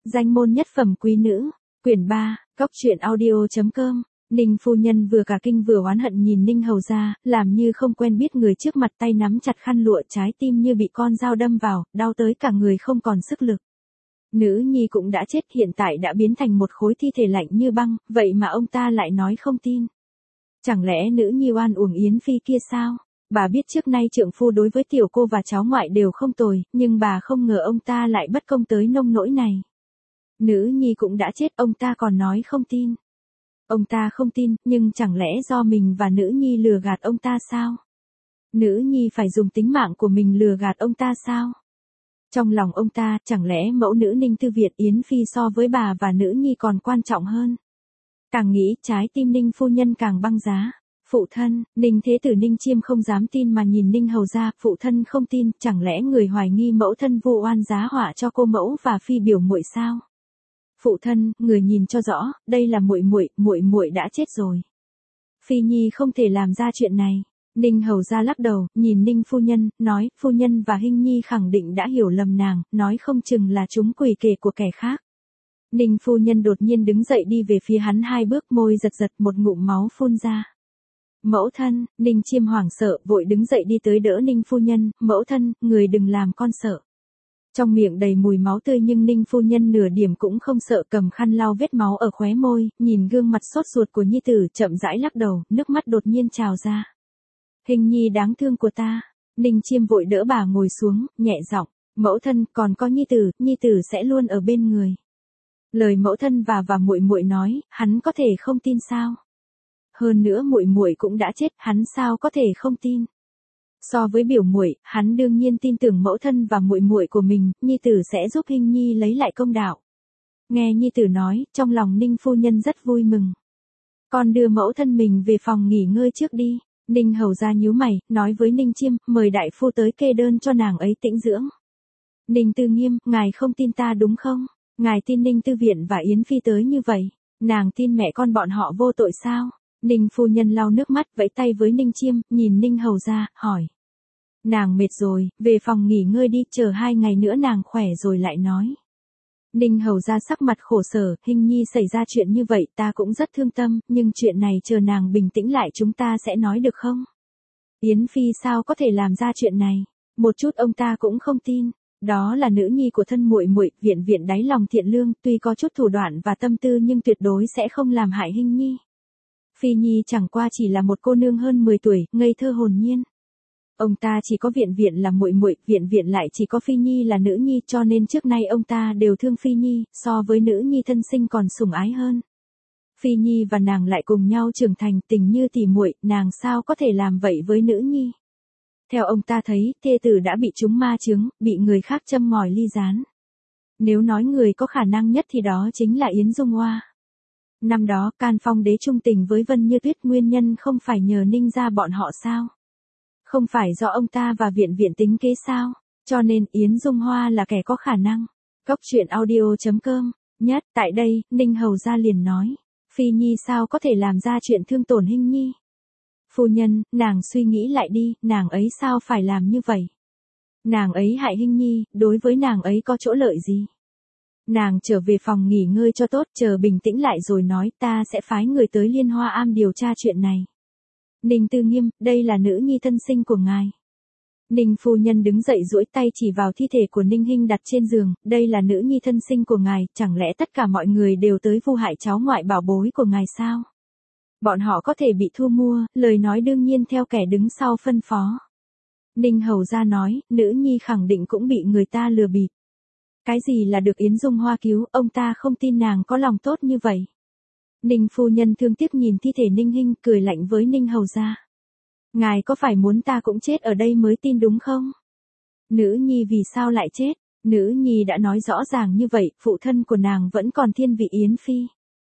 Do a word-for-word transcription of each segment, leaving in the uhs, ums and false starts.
Danh môn nhất phẩm quý nữ, quyển ba, góc truyện audio.com. Ninh phu nhân vừa cả kinh vừa oán hận nhìn Ninh hầu gia, làm như không quen biết người trước mặt, tay nắm chặt khăn lụa, trái tim như bị con dao đâm vào, đau tới cả người không còn sức lực. Nữ nhi cũng đã chết, hiện tại đã biến thành một khối thi thể lạnh như băng, vậy mà ông ta lại nói không tin. Chẳng lẽ nữ nhi oan uổng Yến Phi kia sao? Bà biết trước nay trượng phu đối với tiểu cô và cháu ngoại đều không tồi, nhưng bà không ngờ ông ta lại bất công tới nông nỗi này. Nữ nhi cũng đã chết, ông ta còn nói không tin. Ông ta không tin, nhưng chẳng lẽ do mình và nữ nhi lừa gạt ông ta sao? Nữ nhi phải dùng tính mạng của mình lừa gạt ông ta sao? Trong lòng ông ta, chẳng lẽ mẫu nữ Ninh Tư Việt Yến Phi so với bà và nữ nhi còn quan trọng hơn? Càng nghĩ, trái tim Ninh phu nhân càng băng giá. Phụ thân, Ninh thế tử Ninh Chiêm không dám tin mà nhìn Ninh hầu gia, phụ thân không tin, chẳng lẽ người hoài nghi mẫu thân vu oan giá họa cho cô mẫu và Phi biểu muội sao? Phụ thân, người nhìn cho rõ, đây là muội muội, muội muội đã chết rồi. Phi nhi không thể làm ra chuyện này. Ninh hầu gia lắc đầu, nhìn Ninh phu nhân, nói, phu nhân và Hinh nhi khẳng định đã hiểu lầm nàng, nói không chừng là chúng quỷ kể của kẻ khác. Ninh phu nhân đột nhiên đứng dậy đi về phía hắn hai bước, môi giật giật, một ngụm máu phun ra. Mẫu thân, Ninh Chiêm hoảng sợ, vội đứng dậy đi tới đỡ Ninh phu nhân, mẫu thân, người đừng làm con sợ. Trong miệng đầy mùi máu tươi nhưng Ninh phu nhân nửa điểm cũng không sợ, cầm khăn lau vết máu ở khóe môi, nhìn gương mặt sốt ruột của nhi tử, chậm rãi lắc đầu, nước mắt đột nhiên trào ra. Hình nhi đáng thương của ta. Ninh Chiêm vội đỡ bà ngồi xuống, nhẹ giọng, mẫu thân, còn có nhi tử, nhi tử sẽ luôn ở bên người. Lời mẫu thân và và muội muội nói, hắn có thể không tin sao? Hơn nữa muội muội cũng đã chết, hắn sao có thể không tin? So với biểu muội, hắn đương nhiên tin tưởng mẫu thân và muội muội của mình, nhi tử sẽ giúp Hinh nhi lấy lại công đạo. Nghe nhi tử nói, trong lòng Ninh phu nhân rất vui mừng. Con đưa mẫu thân mình về phòng nghỉ ngơi trước đi. Ninh hầu gia nhíu mày, nói với Ninh Chiêm, mời đại phu tới kê đơn cho nàng ấy tĩnh dưỡng. Ninh Tư Nghiêm, ngài không tin ta đúng không? Ngài tin Ninh Tư Viện và Yến Phi tới như vậy, nàng tin mẹ con bọn họ vô tội sao? Ninh phu nhân lau nước mắt, vẫy tay với Ninh Chiêm, nhìn Ninh hầu gia, hỏi. Nàng mệt rồi, về phòng nghỉ ngơi đi, chờ hai ngày nữa nàng khỏe rồi lại nói. Ninh hầu gia sắc mặt khổ sở, Hinh nhi xảy ra chuyện như vậy ta cũng rất thương tâm, nhưng chuyện này chờ nàng bình tĩnh lại chúng ta sẽ nói được không? Yến Phi sao có thể làm ra chuyện này? Một chút ông ta cũng không tin. Đó là nữ nhi của thân muội muội, Viện Viện đáy lòng thiện lương, tuy có chút thủ đoạn và tâm tư nhưng tuyệt đối sẽ không làm hại Hinh nhi. Phi nhi chẳng qua chỉ là một cô nương hơn mười tuổi, ngây thơ hồn nhiên. Ông ta chỉ có Viện Viện là muội muội, Viện Viện lại chỉ có Phi nhi là nữ nhi, cho nên trước nay ông ta đều thương Phi nhi, so với nữ nhi thân sinh còn sủng ái hơn. Phi nhi và nàng lại cùng nhau trưởng thành, tình như tỉ muội, nàng sao có thể làm vậy với nữ nhi? Theo ông ta thấy, thê tử đã bị trúng ma chướng, bị người khác châm ngòi ly gián. Nếu nói người có khả năng nhất thì đó chính là Yến Dung Hoa. Năm đó, Can Phong đế trung tình với Vân Như Tuyết, nguyên nhân không phải nhờ Ninh gia bọn họ sao? Không phải do ông ta và Viện Viện tính kế sao? Cho nên Yến Dung Hoa là kẻ có khả năng. Góc truyện audio.com. Nhất, tại đây, Ninh hầu gia liền nói. Phi nhi sao có thể làm ra chuyện thương tổn Hinh nhi? Phu nhân, nàng suy nghĩ lại đi, nàng ấy sao phải làm như vậy? Nàng ấy hại Hinh nhi, đối với nàng ấy có chỗ lợi gì? Nàng trở về phòng nghỉ ngơi cho tốt, chờ bình tĩnh lại rồi nói, ta sẽ phái người tới Liên Hoa Am điều tra chuyện này. Ninh Tư Nghiêm, đây là nữ nhi thân sinh của ngài. Ninh phu nhân đứng dậy duỗi tay chỉ vào thi thể của Ninh Hinh đặt trên giường, đây là nữ nhi thân sinh của ngài, chẳng lẽ tất cả mọi người đều tới vu hại cháu ngoại bảo bối của ngài sao? Bọn họ có thể bị thu mua, lời nói đương nhiên theo kẻ đứng sau phân phó. Ninh hầu gia nói, nữ nhi khẳng định cũng bị người ta lừa bịp. Cái gì là được Yến Dung Hoa cứu, ông ta không tin nàng có lòng tốt như vậy. Ninh phu nhân thương tiếc nhìn thi thể Ninh Hinh, cười lạnh với Ninh hầu gia. Ngài có phải muốn ta cũng chết ở đây mới tin đúng không? Nữ nhi vì sao lại chết? Nữ nhi đã nói rõ ràng như vậy, phụ thân của nàng vẫn còn thiên vị Yến Phi.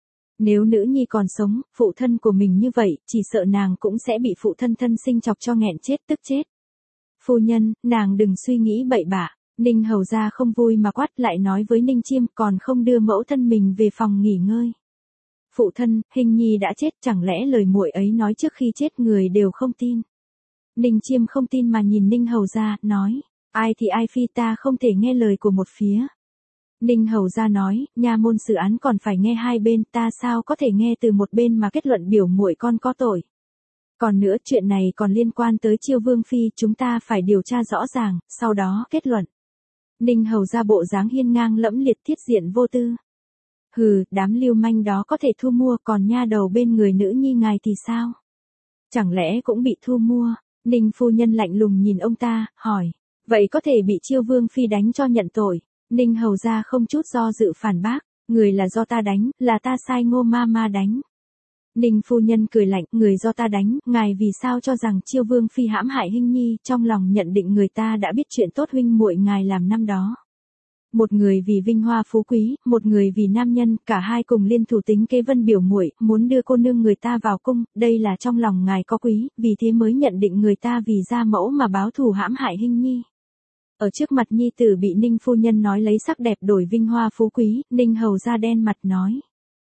Nếu nữ nhi còn sống, phụ thân của mình như vậy, chỉ sợ nàng cũng sẽ bị phụ thân thân sinh chọc cho nghẹn chết tức chết. Phu nhân, nàng đừng suy nghĩ bậy bạ. Ninh hầu gia không vui mà quát lại nói với Ninh Chiêm, còn không đưa mẫu thân mình về phòng nghỉ ngơi. Phụ thân, Hinh nhi đã chết, chẳng lẽ lời muội ấy nói trước khi chết người đều không tin? Ninh Chiêm không tin mà nhìn Ninh hầu gia, nói, ai thì ai phi, ta không thể nghe lời của một phía. Ninh Hầu Gia nói, nha môn xử án còn phải nghe hai bên, ta sao có thể nghe từ một bên mà kết luận biểu muội con có tội. Còn nữa chuyện này còn liên quan tới Chiêu Vương Phi, chúng ta phải điều tra rõ ràng, sau đó kết luận. Ninh Hầu Gia bộ dáng hiên ngang lẫm liệt thiết diện vô tư. Hừ, đám lưu manh đó có thể thu mua, còn nha đầu bên người nữ nhi ngài thì sao? Chẳng lẽ cũng bị thu mua? Ninh phu nhân lạnh lùng nhìn ông ta, hỏi. Vậy có thể bị Chiêu Vương Phi đánh cho nhận tội. Ninh Hầu Gia không chút do dự phản bác. Người là do ta đánh, là ta sai Ngô ma ma đánh. Ninh phu nhân cười lạnh, người do ta đánh, ngài vì sao cho rằng Chiêu Vương Phi hãm hại Hinh Nhi, trong lòng nhận định người ta đã biết chuyện tốt huynh muội ngài làm năm đó. Một người vì vinh hoa phú quý, một người vì nam nhân, cả hai cùng liên thủ tính kế Vân biểu muội, muốn đưa cô nương người ta vào cung, đây là trong lòng ngài có quý, vì thế mới nhận định người ta vì gia mẫu mà báo thù hãm hại Hinh Nhi. Ở trước mặt nhi tử bị Ninh phu nhân nói lấy sắc đẹp đổi vinh hoa phú quý, Ninh Hầu Gia đen mặt nói.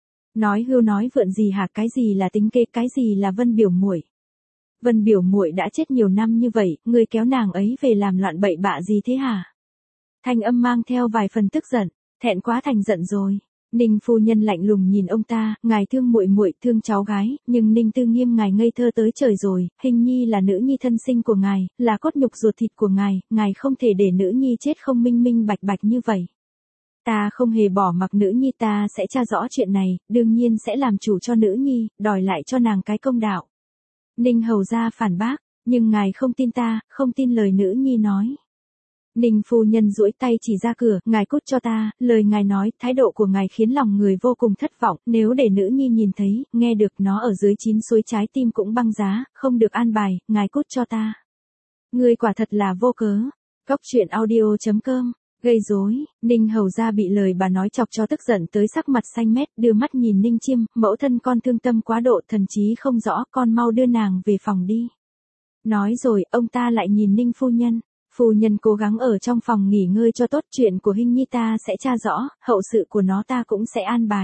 Nói hưu nói vượn gì hả, cái gì là tính kế, cái gì là Vân biểu muội? Vân biểu muội đã chết nhiều năm như vậy, ngươi kéo nàng ấy về làm loạn bậy bạ gì thế hả? Thanh âm mang theo vài phần tức giận, thẹn quá thành giận rồi. Ninh phu nhân lạnh lùng nhìn ông ta, ngài thương muội muội, thương cháu gái, nhưng Ninh Tư Nghiêm ngài ngây thơ tới trời rồi, Hinh Nhi là nữ nhi thân sinh của ngài, là cốt nhục ruột thịt của ngài, ngài không thể để nữ nhi chết không minh minh bạch bạch như vậy. Ta không hề bỏ mặc nữ nhi, ta sẽ tra rõ chuyện này, đương nhiên sẽ làm chủ cho nữ nhi, đòi lại cho nàng cái công đạo. Ninh Hầu Gia phản bác, nhưng ngài không tin ta, không tin lời nữ nhi nói. Ninh phu nhân duỗi tay chỉ ra cửa, ngài cút cho ta, lời ngài nói, thái độ của ngài khiến lòng người vô cùng thất vọng, nếu để nữ nhi nhìn thấy, nghe được nó ở dưới chín suối trái tim cũng băng giá, không được an bài, ngài cút cho ta. Ngươi quả thật là vô cớ. Cóc truyện audio chấm com gây rối, Ninh Hầu Gia bị lời bà nói chọc cho tức giận tới sắc mặt xanh mét, đưa mắt nhìn Ninh Chiêm, mẫu thân con thương tâm quá độ, thần trí không rõ, con mau đưa nàng về phòng đi. Nói rồi, ông ta lại nhìn Ninh phu nhân. Phu nhân cố gắng ở trong phòng nghỉ ngơi cho tốt, chuyện của Hinh Nhi ta sẽ tra rõ, hậu sự của nó ta cũng sẽ an bài.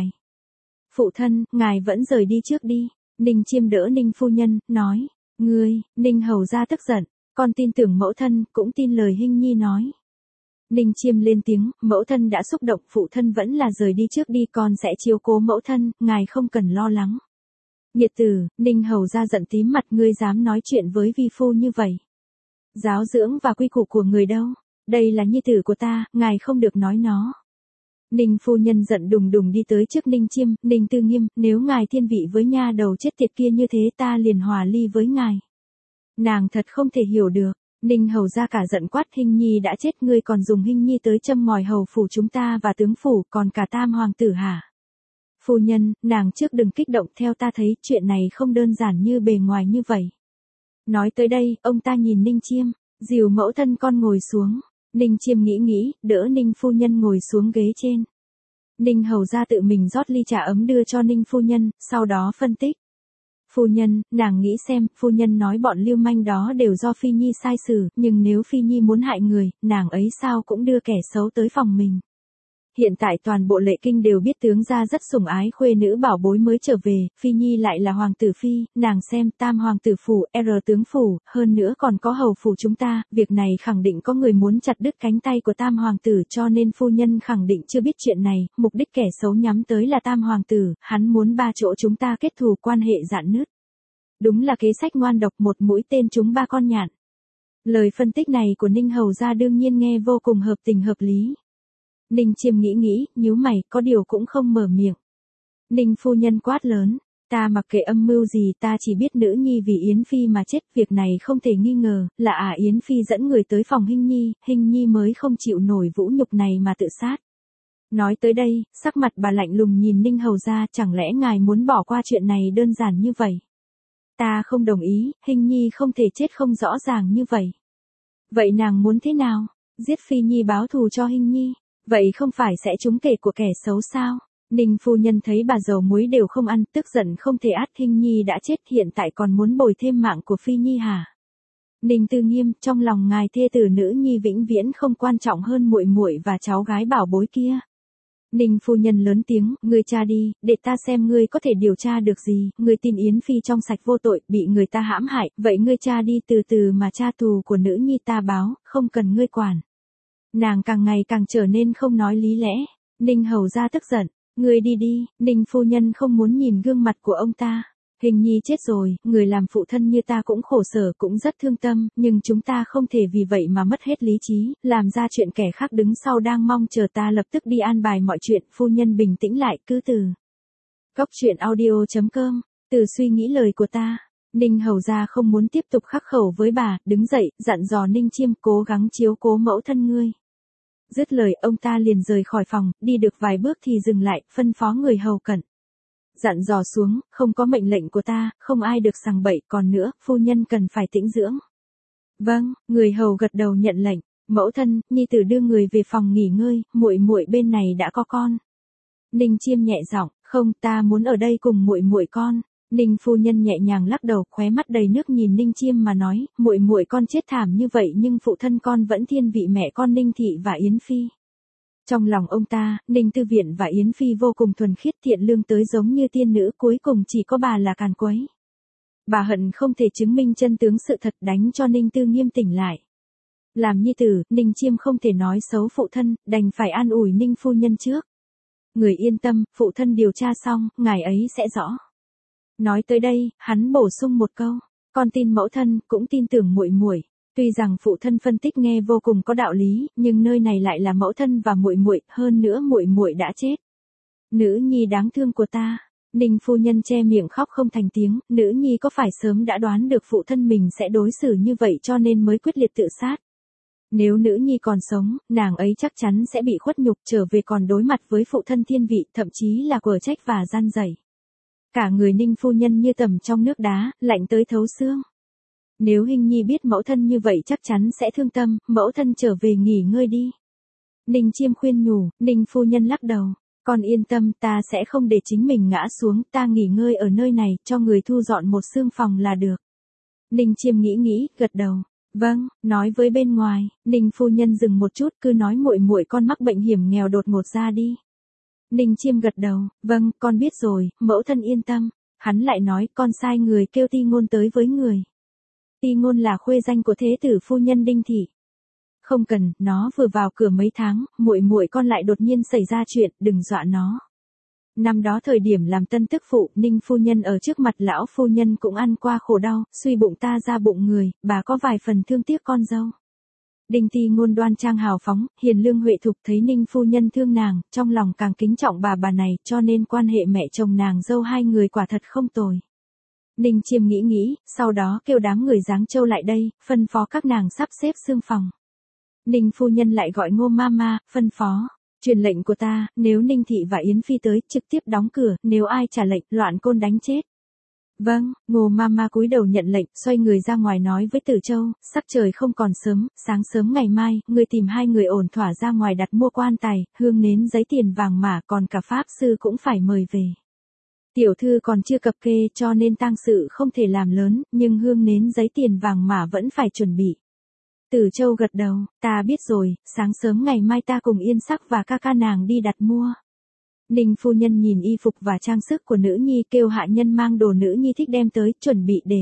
Phụ thân, ngài vẫn rời đi trước đi. Ninh Chiêm đỡ Ninh phu nhân, nói. Ngươi, Ninh Hầu Gia tức giận, con tin tưởng mẫu thân, cũng tin lời Hinh Nhi nói. Ninh Chiêm lên tiếng, mẫu thân đã xúc động, phụ thân vẫn là rời đi trước đi, con sẽ chiếu cố mẫu thân, ngài không cần lo lắng. Nghiệt tử, Ninh Hầu Gia giận tím mặt, ngươi dám nói chuyện với vi phu như vậy. Giáo dưỡng và quy củ của người đâu? Đây là nhi tử của ta, ngài không được nói nó. Ninh phu nhân giận đùng đùng đi tới trước Ninh Chiêm, Ninh Tư Nghiêm, nếu ngài thiên vị với nha đầu chết tiệt kia như thế ta liền hòa ly với ngài. Nàng thật không thể hiểu được. Ninh Hầu Gia cả giận quát, Hinh Nhi đã chết, ngươi còn dùng Hinh Nhi tới châm ngòi hầu phủ chúng ta và tướng phủ, còn cả tam hoàng tử hả? Phu nhân, nàng trước đừng kích động, theo ta thấy chuyện này không đơn giản như bề ngoài như vậy. Nói tới đây, ông ta nhìn Ninh Chiêm, dìu mẫu thân con ngồi xuống. Ninh Chiêm nghĩ nghĩ, đỡ Ninh phu nhân ngồi xuống ghế trên. Ninh Hầu Gia tự mình rót ly trà ấm đưa cho Ninh phu nhân, sau đó phân tích. Phu nhân, nàng nghĩ xem, phu nhân nói bọn lưu manh đó đều do Phi Nhi sai xử, nhưng nếu Phi Nhi muốn hại người, nàng ấy sao cũng đưa kẻ xấu tới phòng mình. Hiện tại toàn bộ Lệ Kinh đều biết tướng gia rất sủng ái khuê nữ bảo bối mới trở về, Phi Nhi lại là hoàng tử phi, nàng xem tam hoàng tử phủ, R tướng phủ, hơn nữa còn có hầu phủ chúng ta, việc này khẳng định có người muốn chặt đứt cánh tay của tam hoàng tử, cho nên phu nhân khẳng định chưa biết chuyện này, mục đích kẻ xấu nhắm tới là tam hoàng tử, hắn muốn ba chỗ chúng ta kết thù, quan hệ rạn nứt. Đúng là kế sách ngoan độc, một mũi tên trúng ba con nhạn. Lời phân tích này của Ninh Hầu Gia đương nhiên nghe vô cùng hợp tình hợp lý. Ninh Chiêm nghĩ nghĩ, nhíu mày, có điều cũng không mở miệng. Ninh phu nhân quát lớn, ta mặc kệ âm mưu gì, ta chỉ biết nữ nhi vì Yến Phi mà chết, việc này không thể nghi ngờ, là à Yến Phi dẫn người tới phòng Hinh Nhi, Hinh Nhi mới không chịu nổi vũ nhục này mà tự sát. Nói tới đây, sắc mặt bà lạnh lùng nhìn Ninh Hầu Gia, chẳng lẽ ngài muốn bỏ qua chuyện này đơn giản như vậy? Ta không đồng ý, Hinh Nhi không thể chết không rõ ràng như vậy. Vậy nàng muốn thế nào? Giết Phi Nhi báo thù cho Hinh Nhi? Vậy không phải sẽ trúng kể của kẻ xấu sao? Ninh phu nhân thấy bà dầu muối đều không ăn, tức giận không thể át, Hinh Nhi đã chết, hiện tại còn muốn bồi thêm mạng của Phi Nhi hả? Ninh Tư Nghiêm, trong lòng ngài thê tử nữ nhi vĩnh viễn không quan trọng hơn muội muội và cháu gái bảo bối kia. Ninh phu nhân lớn tiếng, ngươi tra đi, để ta xem ngươi có thể điều tra được gì, ngươi tin Yến Phi trong sạch vô tội, bị người ta hãm hại, vậy ngươi tra đi, từ từ mà tra tù của nữ nhi ta báo, không cần ngươi quản. Nàng càng ngày càng trở nên không nói lý lẽ. Ninh hầu ra tức giận, người đi đi, Ninh phu nhân không muốn nhìn gương mặt của ông ta. Hình nhi chết rồi, người làm phụ thân như ta cũng khổ sở cũng rất thương tâm, nhưng chúng ta không thể vì vậy mà mất hết lý trí, làm ra chuyện kẻ khác đứng sau đang mong chờ ta lập tức đi an bài mọi chuyện. Phu nhân bình tĩnh lại, cứ từ. Góc truyện audio chấm com, từ suy nghĩ lời của ta. Ninh hầu ra không muốn tiếp tục khắc khẩu với bà, đứng dậy, dặn dò Ninh Chiêm cố gắng chiếu cố mẫu thân ngươi. Dứt lời ông ta liền rời khỏi phòng, đi được vài bước thì dừng lại, phân phó người hầu cận. Dặn dò xuống, không có mệnh lệnh của ta, không ai được sằng bậy, còn nữa, phu nhân cần phải tĩnh dưỡng. Vâng, người hầu gật đầu nhận lệnh, mẫu thân, nhi tử đưa người về phòng nghỉ ngơi, muội muội bên này đã có con. Ninh Chiêm nhẹ giọng, không, ta muốn ở đây cùng muội muội con. Ninh phu nhân nhẹ nhàng lắc đầu, khóe mắt đầy nước nhìn Ninh Chiêm mà nói, muội muội con chết thảm như vậy nhưng phụ thân con vẫn thiên vị mẹ con Ninh Thị và Yến Phi. Trong lòng ông ta, Ninh Tư Viện và Yến Phi vô cùng thuần khiết thiện lương tới giống như tiên nữ, cuối cùng chỉ có bà là càn quấy. Bà hận không thể chứng minh chân tướng sự thật, đánh cho Ninh Tư Nghiêm tỉnh lại. Làm nhi tử, Ninh Chiêm không thể nói xấu phụ thân, đành phải an ủi Ninh phu nhân trước. Người yên tâm, phụ thân điều tra xong, ngài ấy sẽ rõ. Nói tới đây, hắn bổ sung một câu, con tin mẫu thân, cũng tin tưởng muội muội. Tuy rằng phụ thân phân tích nghe vô cùng có đạo lý, nhưng nơi này lại là mẫu thân và muội muội, hơn nữa muội muội đã chết. Nữ nhi đáng thương của ta. Ninh phu nhân che miệng khóc không thành tiếng, nữ nhi có phải sớm đã đoán được phụ thân mình sẽ đối xử như vậy cho nên mới quyết liệt tự sát. Nếu nữ nhi còn sống, nàng ấy chắc chắn sẽ bị khuất nhục, trở về còn đối mặt với phụ thân thiên vị, thậm chí là quở trách và gian dạy. Cả người Ninh phu nhân như tầm trong nước đá, lạnh tới thấu xương. Nếu Hình nhi biết mẫu thân như vậy chắc chắn sẽ thương tâm, mẫu thân trở về nghỉ ngơi đi. Ninh Chiêm khuyên nhủ, Ninh phu nhân lắc đầu, con yên tâm, ta sẽ không để chính mình ngã xuống, ta nghỉ ngơi ở nơi này, cho người thu dọn một xương phòng là được. Ninh Chiêm nghĩ nghĩ, gật đầu, vâng, nói với bên ngoài. Ninh phu nhân dừng một chút, cứ nói muội muội con mắc bệnh hiểm nghèo đột ngột ra đi. Ninh Chiêm gật đầu, vâng, con biết rồi, mẫu thân yên tâm. Hắn lại nói, con sai người kêu Ti Ngôn tới với người. Ti Ngôn là khuê danh của thế tử phu nhân Đinh Thị. Không cần, nó vừa vào cửa mấy tháng, muội muội con lại đột nhiên xảy ra chuyện, đừng dọa nó. Năm đó thời điểm làm tân tức phụ, Ninh phu nhân ở trước mặt lão phu nhân cũng ăn qua khổ đau, suy bụng ta ra bụng người, bà có vài phần thương tiếc con dâu. Đinh Ti Ngôn đoan trang hào phóng, hiền lương huệ thục, thấy Ninh phu nhân thương nàng, trong lòng càng kính trọng bà bà này, cho nên quan hệ mẹ chồng nàng dâu hai người quả thật không tồi. Ninh Chiêm nghĩ nghĩ, sau đó kêu đám người Giáng Châu lại đây, phân phó các nàng sắp xếp xương phòng. Ninh phu nhân lại gọi Ngô Mama, phân phó, truyền lệnh của ta, nếu Ninh Thị và Yến Phi tới, trực tiếp đóng cửa, nếu ai trả lệnh, loạn côn đánh chết. Vâng, Ngô Mama cúi đầu nhận lệnh, xoay người ra ngoài nói với Tử Châu, sắc trời không còn sớm, sáng sớm ngày mai, người tìm hai người ổn thỏa ra ngoài đặt mua quan tài, hương nến giấy tiền vàng mã, còn cả pháp sư cũng phải mời về. Tiểu thư còn chưa cập kê cho nên tang sự không thể làm lớn, nhưng hương nến giấy tiền vàng mã vẫn phải chuẩn bị. Tử Châu gật đầu, ta biết rồi, sáng sớm ngày mai ta cùng Yên Sắc và ca ca nàng đi đặt mua. Ninh phu nhân nhìn y phục và trang sức của nữ nhi, kêu hạ nhân mang đồ nữ nhi thích đem tới, chuẩn bị để.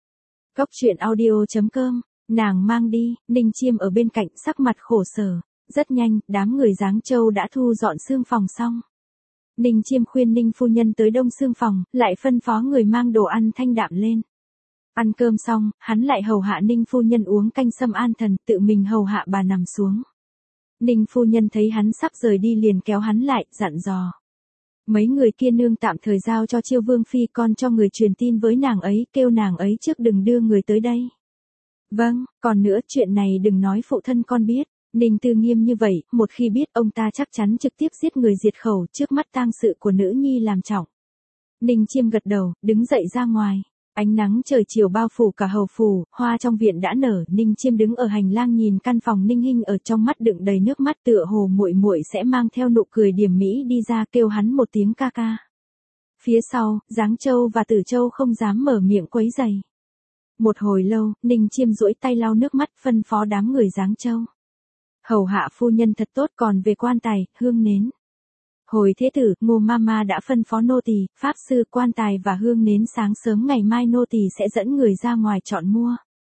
Góc truyện audio chấm com, nàng mang đi. Ninh Chiêm ở bên cạnh sắc mặt khổ sở. Rất nhanh, đám người Giáng Châu đã thu dọn xương phòng xong. Ninh Chiêm khuyên Ninh phu nhân tới đông xương phòng, lại phân phó người mang đồ ăn thanh đạm lên. Ăn cơm xong, hắn lại hầu hạ Ninh phu nhân uống canh sâm an thần, tự mình hầu hạ bà nằm xuống. Ninh phu nhân thấy hắn sắp rời đi liền kéo hắn lại, dặn dò. Mấy người kia nương tạm thời giao cho Chiêu Vương Phi, con cho người truyền tin với nàng ấy, kêu nàng ấy trước đừng đưa người tới đây. Vâng, còn nữa chuyện này đừng nói phụ thân con biết. Ninh Tư Nghiêm như vậy, một khi biết ông ta chắc chắn trực tiếp giết người diệt khẩu, trước mắt tang sự của nữ nhi làm trọng. Ninh Chiêm gật đầu, đứng dậy ra ngoài. Ánh nắng trời chiều bao phủ cả hầu phủ, hoa trong viện đã nở, Ninh Chiêm đứng ở hành lang nhìn căn phòng Ninh Hinh ở trong mắt đựng đầy nước mắt, tựa hồ muội muội sẽ mang theo nụ cười điềm mỹ đi ra kêu hắn một tiếng ca ca. Phía sau, Giáng Châu và Tử Châu không dám mở miệng quấy rầy. Một hồi lâu, Ninh Chiêm duỗi tay lau nước mắt, phân phó đám người Giáng Châu. Hầu hạ phu nhân thật tốt, còn về quan tài, hương nến. Hồi thế tử, Ngô Mama đã phân phó nô tỳ, pháp sư, quan tài và hương nến sáng sớm ngày mai nô tỳ sẽ dẫn người ra ngoài chọn mua.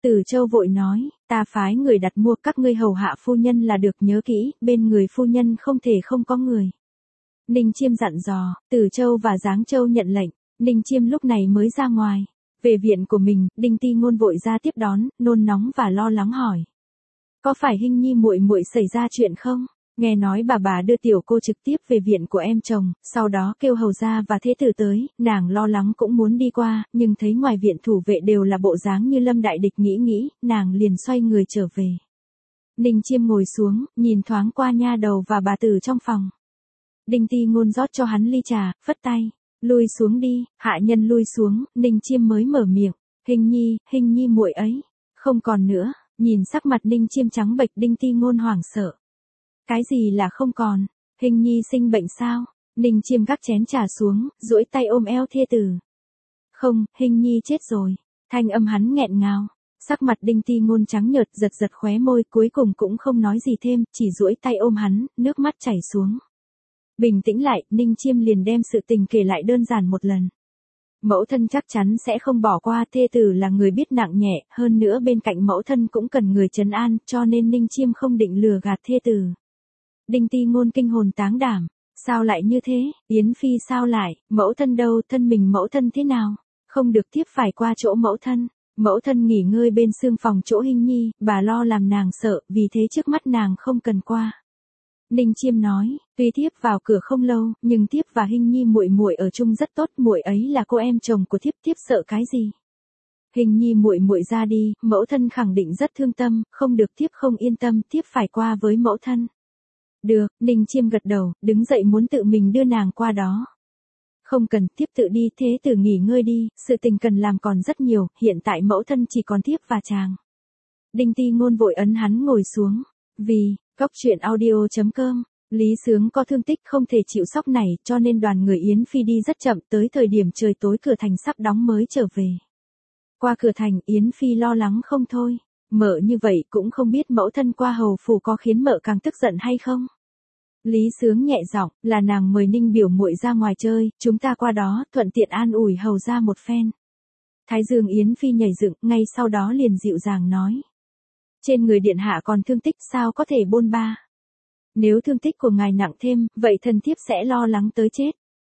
Từ Châu vội nói, ta phái người đặt mua, các ngươi hầu hạ phu nhân là được, nhớ kỹ, bên người phu nhân không thể không có người. Ninh Chiêm dặn dò, Từ Châu và Giáng Châu nhận lệnh, Ninh Chiêm lúc này mới ra ngoài. Về viện của mình, Đinh Ti Ngôn vội ra tiếp đón, nôn nóng và lo lắng hỏi. Có phải Hinh Nhi muội muội xảy ra chuyện không? Nghe nói bà bà đưa tiểu cô trực tiếp về viện của em chồng, sau đó kêu hầu gia và thế tử tới, nàng lo lắng cũng muốn đi qua, nhưng thấy ngoài viện thủ vệ đều là bộ dáng như lâm đại địch, nghĩ nghĩ, nàng liền xoay người trở về. Ninh Chiêm ngồi xuống, nhìn thoáng qua nha đầu và bà tử trong phòng. Đinh Ti Ngôn rót cho hắn ly trà, phất tay, lui xuống đi, hạ nhân lui xuống, Ninh Chiêm mới mở miệng, Hinh Nhi, Hinh Nhi muội ấy, không còn nữa. Nhìn sắc mặt Ninh Chiêm trắng bệch, Đinh Ti Ngôn hoảng sợ. Cái gì là không còn? Hinh Nhi sinh bệnh sao? Ninh Chiêm gác chén trà xuống, duỗi tay ôm eo thê tử. Không, Hinh Nhi chết rồi. Thanh âm hắn nghẹn ngào. Sắc mặt Đinh Ti Ngôn trắng nhợt, giật giật khóe môi, cuối cùng cũng không nói gì thêm, chỉ duỗi tay ôm hắn, nước mắt chảy xuống. Bình tĩnh lại, Ninh Chiêm liền đem sự tình kể lại đơn giản một lần. Mẫu thân chắc chắn sẽ không bỏ qua, thê tử là người biết nặng nhẹ, hơn nữa bên cạnh mẫu thân cũng cần người trấn an, cho nên Ninh Chiêm không định lừa gạt thê tử. Đinh Ti Ngôn kinh hồn táng đảm, sao lại như thế, Yến Phi sao lại, mẫu thân đâu, thân mình mẫu thân thế nào, không được tiếp phải qua chỗ mẫu thân, mẫu thân nghỉ ngơi bên xương phòng chỗ Hinh Nhi, bà lo làm nàng sợ, vì thế trước mắt nàng không cần qua. Ninh Chiêm nói, tuy thiếp vào cửa không lâu, nhưng thiếp và Hinh Nhi muội muội ở chung rất tốt, muội ấy là cô em chồng của thiếp, thiếp sợ cái gì? Hinh Nhi muội muội ra đi, mẫu thân khẳng định rất thương tâm, không được, thiếp không yên tâm, thiếp phải qua với mẫu thân. Được, Ninh Chiêm gật đầu, đứng dậy muốn tự mình đưa nàng qua đó. Không cần, thiếp tự đi, thế tử nghỉ ngơi đi, sự tình cần làm còn rất nhiều, hiện tại mẫu thân chỉ còn thiếp và chàng. Đinh Ti Ngôn vội ấn hắn ngồi xuống, vì Cóc truyện audio chấm com, Lý Sướng có thương tích không thể chịu sốc này, cho nên đoàn người Yến Phi đi rất chậm, tới thời điểm trời tối cửa thành sắp đóng mới trở về. Qua cửa thành, Yến Phi lo lắng không thôi, mợ như vậy cũng không biết mẫu thân qua hầu phủ có khiến mợ càng tức giận hay không. Lý Sướng nhẹ giọng, là nàng mời Ninh biểu muội ra ngoài chơi, chúng ta qua đó, thuận tiện an ủi hầu ra một phen. Thái Dương Yến Phi nhảy dựng, ngay sau đó liền dịu dàng nói. Trên người điện hạ còn thương tích, sao có thể bôn ba. Nếu thương tích của ngài nặng thêm, vậy thần thiếp sẽ lo lắng tới chết.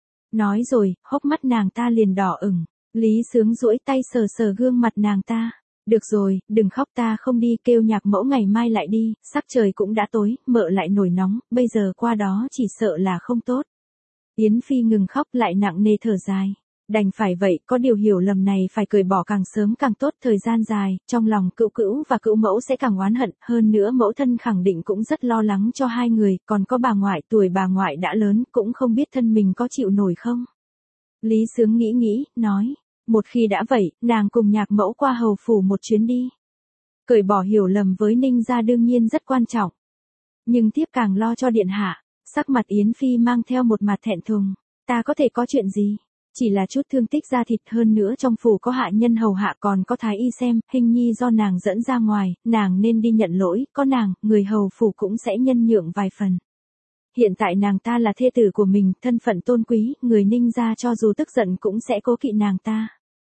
Nói rồi, hốc mắt nàng ta liền đỏ ửng. Lý Sướng duỗi tay sờ sờ gương mặt nàng ta. Được rồi, đừng khóc, ta không đi, kêu nhạc mẫu ngày mai lại đi, sắc trời cũng đã tối, mợ lại nổi nóng, bây giờ qua đó chỉ sợ là không tốt. Yến Phi ngừng khóc, lại nặng nề thở dài. Đành phải vậy, có điều hiểu lầm này phải cởi bỏ càng sớm càng tốt, thời gian dài, trong lòng cữu cữu và cữu mẫu sẽ càng oán hận, hơn nữa mẫu thân khẳng định cũng rất lo lắng cho hai người, còn có bà ngoại, tuổi bà ngoại đã lớn, cũng không biết thân mình có chịu nổi không. Lý Sướng nghĩ nghĩ, nói, một khi đã vậy, nàng cùng nhạc mẫu qua hầu phủ một chuyến đi. Cởi bỏ hiểu lầm với Ninh gia đương nhiên rất quan trọng. Nhưng tiếp càng lo cho điện hạ, sắc mặt Yến Phi mang theo một mặt thẹn thùng, ta có thể có chuyện gì? Chỉ là chút thương tích da thịt, hơn nữa trong phủ có hạ nhân hầu hạ, còn có thái y xem, Hinh Nhi do nàng dẫn ra ngoài, nàng nên đi nhận lỗi, có nàng, người hầu phủ cũng sẽ nhân nhượng vài phần. Hiện tại nàng ta là thê tử của mình, thân phận tôn quý, người Ninh gia cho dù tức giận cũng sẽ cố kỵ nàng ta.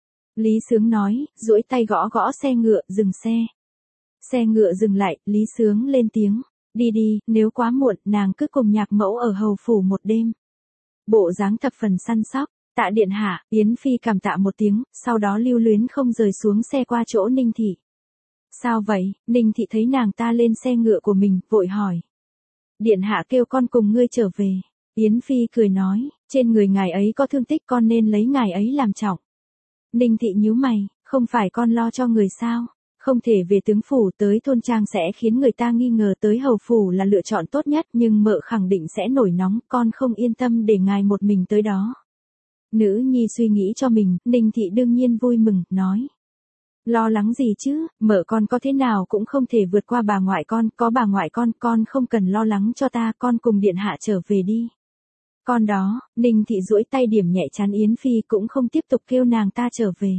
Lý Sướng nói, duỗi tay gõ gõ xe ngựa, dừng xe. Xe ngựa dừng lại, Lý Sướng lên tiếng, đi đi, nếu quá muộn, nàng cứ cùng nhạc mẫu ở hầu phủ một đêm. Bộ dáng thập phần săn sóc. Tạ điện hạ, Yến Phi cảm tạ một tiếng, sau đó lưu luyến không rời xuống xe qua chỗ Ninh thị. Sao vậy? Ninh thị thấy nàng ta lên xe ngựa của mình, vội hỏi. Điện hạ kêu con cùng ngươi trở về. Yến Phi cười nói, trên người ngài ấy có thương tích, con nên lấy ngài ấy làm trọng. Ninh thị nhíu mày, không phải con lo cho người sao? Không thể về tướng phủ, tới thôn trang sẽ khiến người ta nghi ngờ, tới hầu phủ là lựa chọn tốt nhất, nhưng mợ khẳng định sẽ nổi nóng, con không yên tâm để ngài một mình tới đó. Nữ nhi suy nghĩ cho mình, Ninh thị đương nhiên vui mừng, nói. Lo lắng gì chứ, mợ con có thế nào cũng không thể vượt qua bà ngoại con, có bà ngoại con, con không cần lo lắng cho ta, con cùng điện hạ trở về đi. Con đó, Ninh thị duỗi tay điểm nhẹ trán Yến Phi, cũng không tiếp tục kêu nàng ta trở về.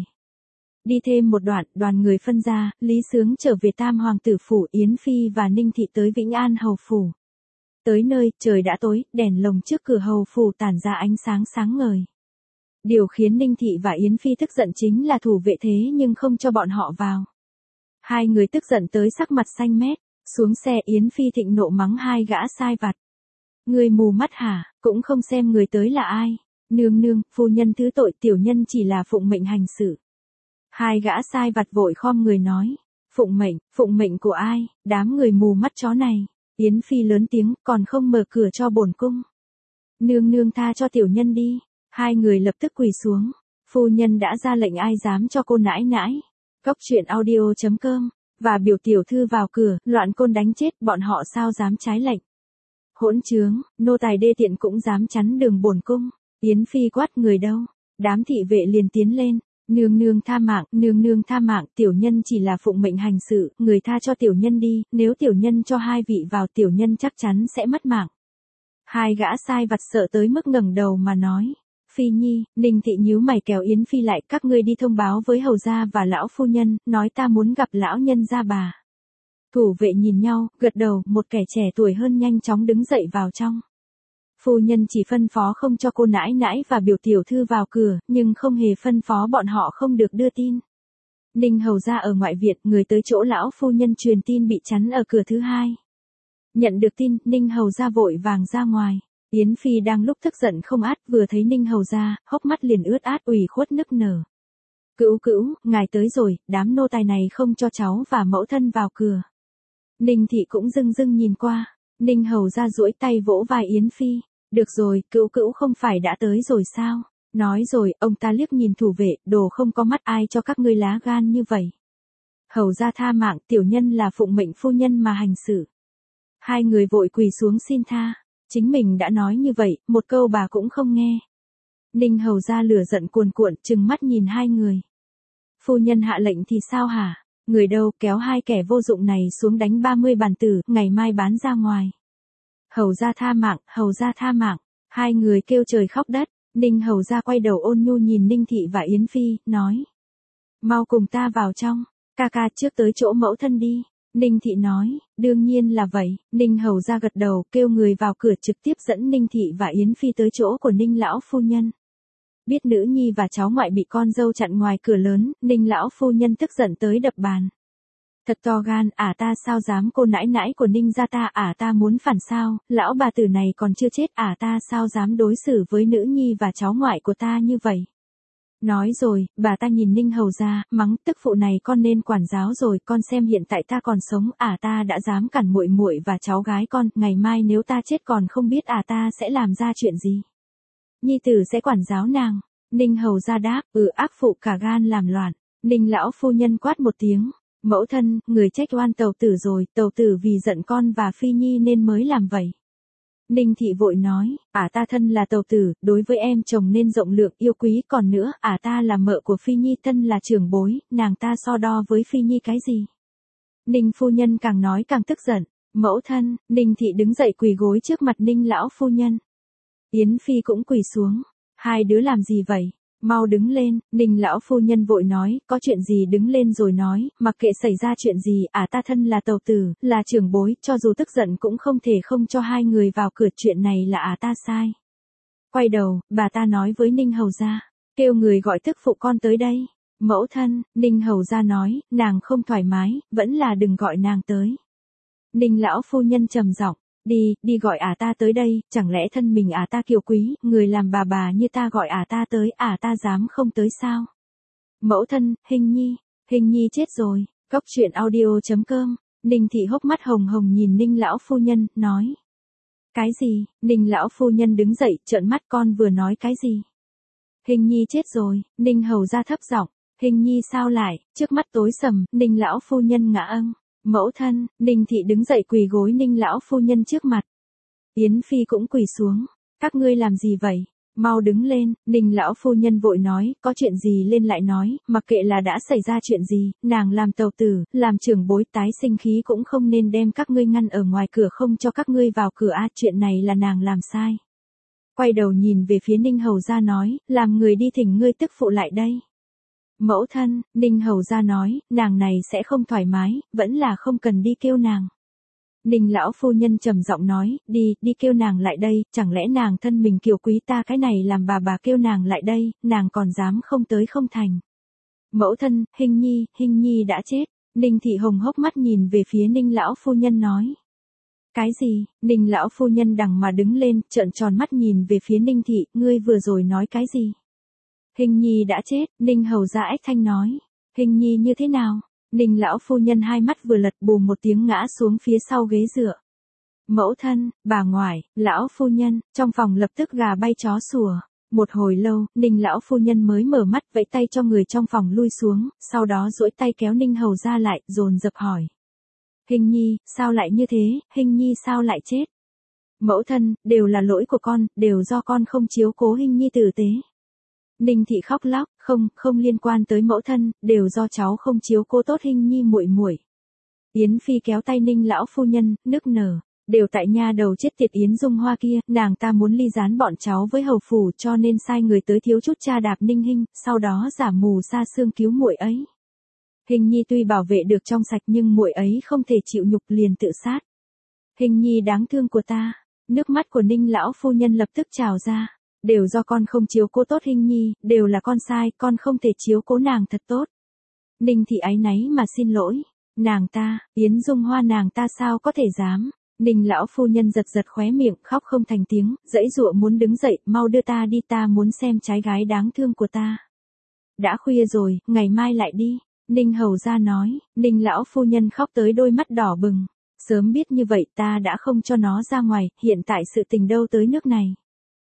Đi thêm một đoạn, đoàn người phân ra, Lý Sướng trở về Tam Hoàng tử phủ, Yến Phi và Ninh thị tới Vĩnh An hầu phủ. Tới nơi, trời đã tối, đèn lồng trước cửa hầu phủ tản ra ánh sáng sáng ngời. Điều khiến Ninh thị và Yến Phi tức giận chính là thủ vệ thế nhưng không cho bọn họ vào. Hai người tức giận tới sắc mặt xanh mét, xuống xe Yến Phi thịnh nộ mắng hai gã sai vặt. Người mù mắt hả, cũng không xem người tới là ai. Nương nương, phu nhân thứ tội, tiểu nhân chỉ là phụng mệnh hành sự. Hai gã sai vặt vội khom người nói. Phụng mệnh, phụng mệnh của ai, đám người mù mắt chó này. Yến Phi lớn tiếng, còn không mở cửa cho bổn cung. Nương nương tha cho tiểu nhân đi. Hai người lập tức quỳ xuống. Phu nhân đã ra lệnh, ai dám cho cô nãi nãi. Cốc truyện audio chấm com. Và biểu tiểu thư vào cửa, loạn côn đánh chết, bọn họ sao dám trái lệnh. Hỗn trướng, nô tài đê tiện cũng dám chắn đường bổn cung. Yến Phi quát, người đâu. Đám thị vệ liền tiến lên. Nương nương tha mạng, nương nương tha mạng, tiểu nhân chỉ là phụng mệnh hành sự, người tha cho tiểu nhân đi, nếu tiểu nhân cho hai vị vào tiểu nhân chắc chắn sẽ mất mạng. Hai gã sai vặt sợ tới mức ngẩng đầu mà nói. Phi nhi, Ninh thị nhíu mày kéo Yến Phi lại, các ngươi đi thông báo với hầu gia và lão phu nhân, nói ta muốn gặp lão nhân gia bà. Thủ vệ nhìn nhau, gật đầu, một kẻ trẻ tuổi hơn nhanh chóng đứng dậy vào trong. Phu nhân chỉ phân phó không cho cô nãi nãi và biểu tiểu thư vào cửa, nhưng không hề phân phó bọn họ không được đưa tin. Ninh hầu gia ở ngoại viện, người tới chỗ lão phu nhân truyền tin bị chắn ở cửa thứ hai. Nhận được tin, Ninh hầu gia vội vàng ra ngoài. Yến Phi đang lúc tức giận không át, vừa thấy Ninh hầu gia, hốc mắt liền ướt át ủy khuất nức nở. Cữu cữu, ngài tới rồi, đám nô tài này không cho cháu và mẫu thân vào cửa. Ninh thị cũng dưng dưng nhìn qua. Ninh hầu gia duỗi tay vỗ vai Yến Phi. Được rồi, cữu cữu không phải đã tới rồi sao? Nói rồi, ông ta liếc nhìn thủ vệ, đồ không có mắt, ai cho các ngươi lá gan như vậy. Hầu gia tha mạng, tiểu nhân là phụng mệnh phu nhân mà hành sự. Hai người vội quỳ xuống xin tha. Chính mình đã nói như vậy, một câu bà cũng không nghe. Ninh hầu gia lửa giận cuồn cuộn, trừng mắt nhìn hai người. Phu nhân hạ lệnh thì sao hả? Người đâu, kéo hai kẻ vô dụng này xuống đánh ba mươi bàn tử, ngày mai bán ra ngoài. Hầu gia tha mạng, hầu gia tha mạng. Hai người kêu trời khóc đất. Ninh hầu gia quay đầu ôn nhu nhìn Ninh thị và Yến Phi, nói. Mau cùng ta vào trong, ca ca trước tới chỗ mẫu thân đi. Ninh thị nói, đương nhiên là vậy. Ninh hầu gia gật đầu, kêu người vào cửa, trực tiếp dẫn Ninh thị và Yến Phi tới chỗ của Ninh lão phu nhân. Biết nữ nhi và cháu ngoại bị con dâu chặn ngoài cửa lớn, Ninh lão phu nhân tức giận tới đập bàn. Thật to gan, ả ta sao dám, cô nãi nãi của Ninh gia ta, ả ta muốn phản sao, lão bà tử này còn chưa chết, ả ta sao dám đối xử với nữ nhi và cháu ngoại của ta như vậy. Nói rồi, bà ta nhìn Ninh hầu gia, mắng, tức phụ này con nên quản giáo rồi, con xem hiện tại ta còn sống, ả ta đã dám cản muội muội và cháu gái con, ngày mai nếu ta chết còn không biết ả ta sẽ làm ra chuyện gì. Nhi tử sẽ quản giáo nàng. Ninh hầu gia đáp, ừ, ác phụ cả gan làm loạn. Ninh lão phu nhân quát một tiếng. Mẫu thân, người trách oan tàu tử rồi, tàu tử vì giận con và Phi Nhi nên mới làm vậy. Ninh thị vội nói, ả ta thân là tàu tử, đối với em chồng nên rộng lượng yêu quý, còn nữa, ả ta là mợ của Phi Nhi, thân là trưởng bối, nàng ta so đo với Phi Nhi cái gì. Ninh phu nhân càng nói càng tức giận. Mẫu thân, Ninh thị đứng dậy quỳ gối trước mặt Ninh lão phu nhân. Yến Phi cũng quỳ xuống. Hai đứa làm gì vậy? Mau đứng lên. Ninh lão phu nhân vội nói, có chuyện gì đứng lên rồi nói, mặc kệ xảy ra chuyện gì, ả ta thân là tàu tử, là trưởng bối, cho dù tức giận cũng không thể không cho hai người vào cửa, chuyện này là ả ta sai. Quay đầu, bà ta nói với Ninh hầu gia, kêu người gọi tức phụ con tới đây. Mẫu thân, Ninh hầu gia nói, nàng không thoải mái, vẫn là đừng gọi nàng tới. Ninh lão phu nhân trầm giọng, đi, đi gọi ả ta tới đây, chẳng lẽ thân mình ả ta kiều quý, người làm bà bà như ta gọi ả ta tới, ả ta dám không tới sao? Mẫu thân, Hình Nhi, Hình Nhi chết rồi. Cốc truyện audio chấm com. Ninh thị hốc mắt hồng hồng nhìn Ninh lão phu nhân, nói. Cái gì? Ninh lão phu nhân đứng dậy, trợn mắt, con vừa nói cái gì? Hình Nhi chết rồi. Ninh hầu gia thấp giọng, Hình Nhi sao lại? Trước mắt tối sầm, Ninh lão phu nhân ngã âng. Mẫu thân, Ninh thị đứng dậy quỳ gối Ninh lão phu nhân trước mặt. Yến Phi cũng quỳ xuống. Các ngươi làm gì vậy? Mau đứng lên. Ninh lão phu nhân vội nói, có chuyện gì lên lại nói, mặc kệ là đã xảy ra chuyện gì, nàng làm tàu tử, làm trưởng bối, tái sinh khí cũng không nên đem các ngươi ngăn ở ngoài cửa không cho các ngươi vào cửa a, chuyện này là nàng làm sai. Quay đầu nhìn về phía Ninh hầu gia nói, làm người đi thỉnh ngươi tức phụ lại đây. Mẫu thân, Ninh hầu gia nói, nàng này sẽ không thoải mái, vẫn là không cần đi kêu nàng. Ninh lão phu nhân trầm giọng nói, đi, đi kêu nàng lại đây, chẳng lẽ nàng thân mình kiều quý ta cái này làm bà bà kêu nàng lại đây, nàng còn dám không tới không thành. Mẫu thân, Hình Nhi, Hình Nhi đã chết. Ninh Thị hồng hốc mắt nhìn về phía Ninh lão phu nhân nói. Cái gì? Ninh lão phu nhân đằng mà đứng lên, trợn tròn mắt nhìn về phía Ninh Thị, ngươi vừa rồi nói cái gì? Hình nhi đã chết, Ninh hầu ra ách thanh nói. Hình nhi như thế nào? Ninh lão phu nhân hai mắt vừa lật bùm một tiếng ngã xuống phía sau ghế dựa. Mẫu thân, bà ngoại, lão phu nhân, trong phòng lập tức gà bay chó sủa. Một hồi lâu, Ninh lão phu nhân mới mở mắt vẫy tay cho người trong phòng lui xuống, sau đó duỗi tay kéo Ninh hầu ra lại, dồn dập hỏi. Hình nhi, sao lại như thế, Hình nhi sao lại chết? Mẫu thân, đều là lỗi của con, đều do con không chiếu cố Hình nhi tử tế. Ninh Thị khóc lóc, không, không liên quan tới mẫu thân, đều do cháu không chiếu cố tốt Hình nhi muội muội. Yến Phi kéo tay Ninh lão phu nhân, nức nở. Đều tại nha đầu chết tiệt Yến Dung Hoa kia, nàng ta muốn ly gián bọn cháu với hầu phủ cho nên sai người tới thiếu chút cha đạp Ninh Hinh, sau đó giả mù sa xương cứu muội ấy. Hình nhi tuy bảo vệ được trong sạch nhưng muội ấy không thể chịu nhục liền tự sát. Hình nhi đáng thương của ta, nước mắt của Ninh lão phu nhân lập tức trào ra, đều do con không chiếu cố tốt Hình nhi, đều là con sai, con không thể chiếu cố nàng thật tốt. Ninh Thị áy náy mà xin lỗi, nàng ta, Yến Dung Hoa nàng ta sao có thể dám. Ninh lão phu nhân giật giật khóe miệng, khóc không thành tiếng, dãy dụa muốn đứng dậy, mau đưa ta đi, ta muốn xem trái gái đáng thương của ta. Đã khuya rồi, ngày mai lại đi, Ninh hầu ra nói. Ninh lão phu nhân khóc tới đôi mắt đỏ bừng, sớm biết như vậy ta đã không cho nó ra ngoài, hiện tại sự tình đâu tới nước này.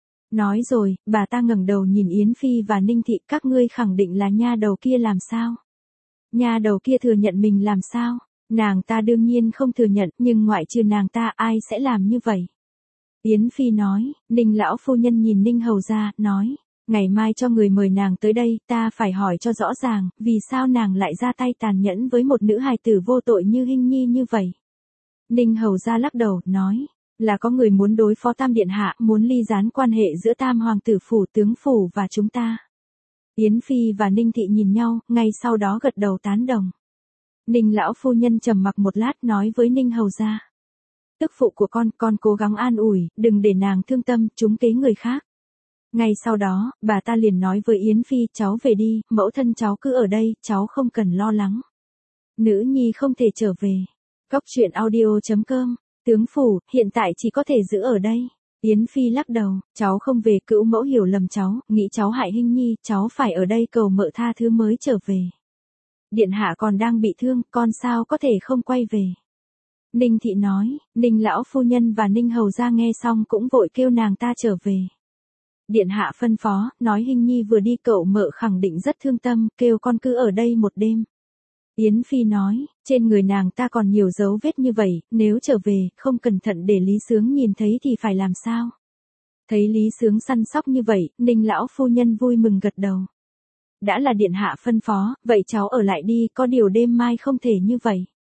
Nói rồi, bà ta ngẩng đầu nhìn Yến Phi và Ninh Thị, các ngươi khẳng định là nha đầu kia làm sao? Nha đầu kia thừa nhận mình làm sao? Nàng ta đương nhiên không thừa nhận, nhưng ngoại trừ nàng ta ai sẽ làm như vậy? Yến Phi nói. Ninh lão phu nhân nhìn Ninh hầu ra, nói, ngày mai cho người mời nàng tới đây, ta phải hỏi cho rõ ràng, vì sao nàng lại ra tay tàn nhẫn với một nữ hài tử vô tội như Hinh nhi như vậy? Ninh hầu ra lắc đầu, nói, là có người muốn đối phó Tam điện hạ, muốn ly gián quan hệ giữa Tam hoàng tử phủ, tướng phủ và chúng ta. Yến Phi và Ninh Thị nhìn nhau, ngay sau đó gật đầu tán đồng. Ninh lão phu nhân trầm mặc một lát nói với Ninh hầu ra. Tức phụ của con, con cố gắng an ủi, đừng để nàng thương tâm, trúng kế người khác. Ngay sau đó, bà ta liền nói với Yến Phi, cháu về đi, mẫu thân cháu cứ ở đây, cháu không cần lo lắng. Nữ nhi không thể trở về. Cóc truyện audio chấm com, tướng phủ, hiện tại chỉ có thể giữ ở đây. Yến Phi lắc đầu, cháu không về, cữu mẫu hiểu lầm cháu, nghĩ cháu hại Hinh nhi, cháu phải ở đây cầu mợ tha thứ mới trở về. Điện hạ còn đang bị thương, con sao có thể không quay về. Ninh Thị nói. Ninh lão phu nhân và Ninh hầu ra nghe xong cũng vội kêu nàng ta trở về. Điện hạ phân phó, nói Hinh nhi vừa đi cậu mợ khẳng định rất thương tâm, kêu con cứ ở đây một đêm. Yến Phi nói, trên người nàng ta còn nhiều dấu vết như vậy, nếu trở về, không cẩn thận để Lý Sướng nhìn thấy thì phải làm sao? Thấy Lý Sướng săn sóc như vậy, Ninh lão phu nhân vui mừng gật đầu. Đã là điện hạ phân phó, vậy cháu ở lại đi, có điều đêm mai không thể như vậy.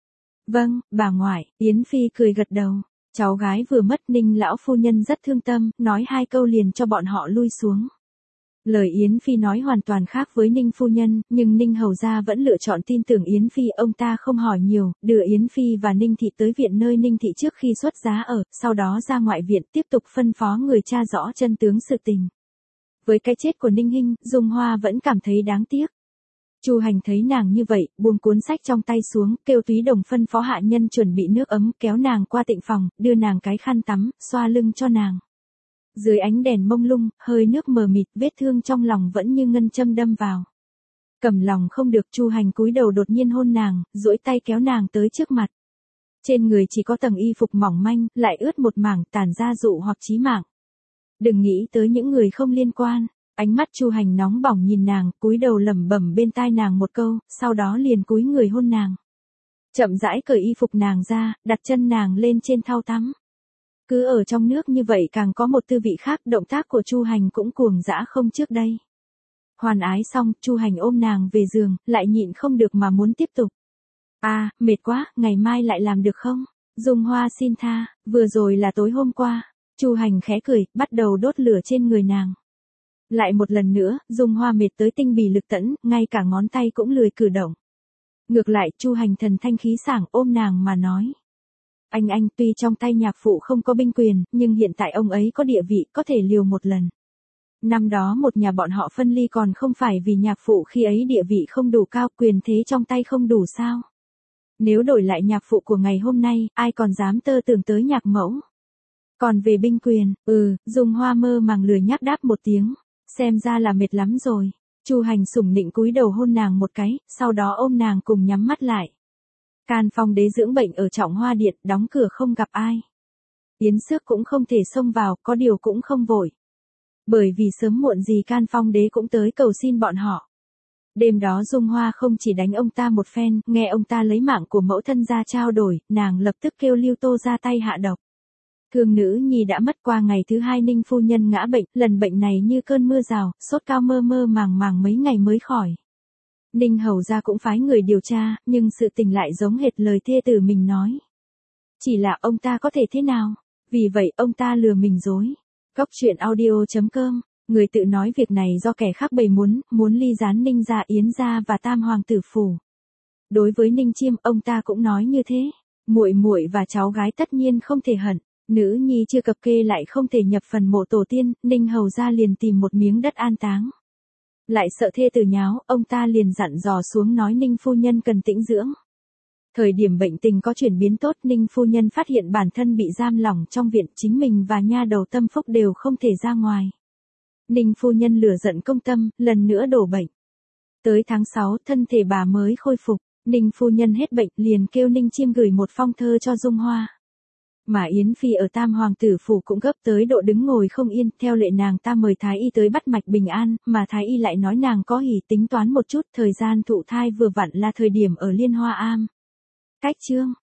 Vâng, bà ngoại. Yến Phi cười gật đầu. Cháu gái vừa mất, Ninh lão phu nhân rất thương tâm, nói hai câu liền cho bọn họ lui xuống. Lời Yến Phi nói hoàn toàn khác với Ninh phu nhân, nhưng Ninh hầu gia vẫn lựa chọn tin tưởng Yến Phi, ông ta không hỏi nhiều, đưa Yến Phi và Ninh Thị tới viện nơi Ninh Thị trước khi xuất giá ở, sau đó ra ngoại viện tiếp tục phân phó người tra rõ chân tướng sự tình. Với cái chết của Ninh Hinh, Dung Hoa vẫn cảm thấy đáng tiếc. Chu Hành thấy nàng như vậy, buông cuốn sách trong tay xuống, kêu Túy Đồng phân phó hạ nhân chuẩn bị nước ấm, kéo nàng qua tịnh phòng, đưa nàng cái khăn tắm, xoa lưng cho nàng. Dưới ánh đèn mông lung, hơi nước mờ mịt, vết thương trong lòng vẫn như ngân châm đâm vào. Cầm lòng không được, Chu Hành cúi đầu đột nhiên hôn nàng, duỗi tay kéo nàng tới trước mặt. Trên người chỉ có tầng y phục mỏng manh, lại ướt một mảng, tàn ra dụ hoặc chí mạng. Đừng nghĩ tới những người không liên quan. Ánh mắt Chu Hành nóng bỏng nhìn nàng, cúi đầu lẩm bẩm bên tai nàng một câu, sau đó liền cúi người hôn nàng. Chậm rãi cởi y phục nàng ra, đặt chân nàng lên trên thau tắm. Cứ ở trong nước như vậy càng có một tư vị khác, động tác của Chu Hành cũng cuồng dã không trước đây. Hoàn ái xong, Chu Hành ôm nàng về giường, lại nhịn không được mà muốn tiếp tục. À, mệt quá, ngày mai lại làm được không? Dung Hoa xin tha, vừa rồi là tối hôm qua. Chu Hành khẽ cười, bắt đầu đốt lửa trên người nàng. Lại một lần nữa, Dung Hoa mệt tới tinh bì lực tẫn, ngay cả ngón tay cũng lười cử động. Ngược lại, Chu Hành thần thanh khí sảng ôm nàng mà nói. Anh anh, tuy trong tay nhạc phụ không có binh quyền, nhưng hiện tại ông ấy có địa vị, có thể liều một lần. Năm đó một nhà bọn họ phân ly còn không phải vì nhạc phụ khi ấy địa vị không đủ cao, quyền thế trong tay không đủ sao. Nếu đổi lại nhạc phụ của ngày hôm nay, ai còn dám tơ tưởng tới nhạc mẫu. Còn về binh quyền, ừ, Dung Hoa mơ màng lười nhác đáp một tiếng, xem ra là mệt lắm rồi. Chu Hành sủng nịnh cúi đầu hôn nàng một cái, sau đó ôm nàng cùng nhắm mắt lại. Can Phong đế dưỡng bệnh ở Trọng Hoa Điện, đóng cửa không gặp ai. Yến Xước cũng không thể xông vào, có điều cũng không vội. Bởi vì sớm muộn gì Can Phong đế cũng tới cầu xin bọn họ. Đêm đó Dung Hoa không chỉ đánh ông ta một phen, nghe ông ta lấy mạng của mẫu thân ra trao đổi, nàng lập tức kêu Lưu Tô ra tay hạ độc. Thương nữ nhi đã mất, qua ngày thứ hai Ninh phu nhân ngã bệnh, lần bệnh này như cơn mưa rào, sốt cao mơ mơ màng màng mấy ngày mới khỏi. Ninh hầu gia cũng phái người điều tra, nhưng sự tình lại giống hệt lời thê tử mình nói. Chỉ là ông ta có thể thế nào? Vì vậy ông ta lừa mình dối. Góc truyện audio chấm com, người tự nói việc này do kẻ khác bày muốn, muốn ly gián Ninh gia, Yến gia và Tam hoàng tử phủ. Đối với Ninh Chiêm, ông ta cũng nói như thế. Muội muội và cháu gái tất nhiên không thể hận. Nữ nhi chưa cập kê lại không thể nhập phần mộ tổ tiên, Ninh hầu gia liền tìm một miếng đất an táng. Lại sợ thê tử nháo, ông ta liền dặn dò xuống nói Ninh phu nhân cần tĩnh dưỡng. Thời điểm bệnh tình có chuyển biến tốt, Ninh phu nhân phát hiện bản thân bị giam lỏng trong viện, chính mình và nha đầu Tâm Phúc đều không thể ra ngoài. Ninh phu nhân lửa giận công tâm, lần nữa đổ bệnh. Tới tháng sáu, thân thể bà mới khôi phục, Ninh phu nhân hết bệnh, liền kêu Ninh Chiêm gửi một phong thơ cho Dung Hoa. Mà Yến Phi ở Tam hoàng tử phủ cũng gấp tới độ đứng ngồi không yên, theo lệ nàng ta mời Thái y tới bắt mạch bình an, mà Thái y lại nói nàng có hỉ, tính toán một chút, thời gian thụ thai vừa vặn là thời điểm ở Liên Hoa Am. Cách chương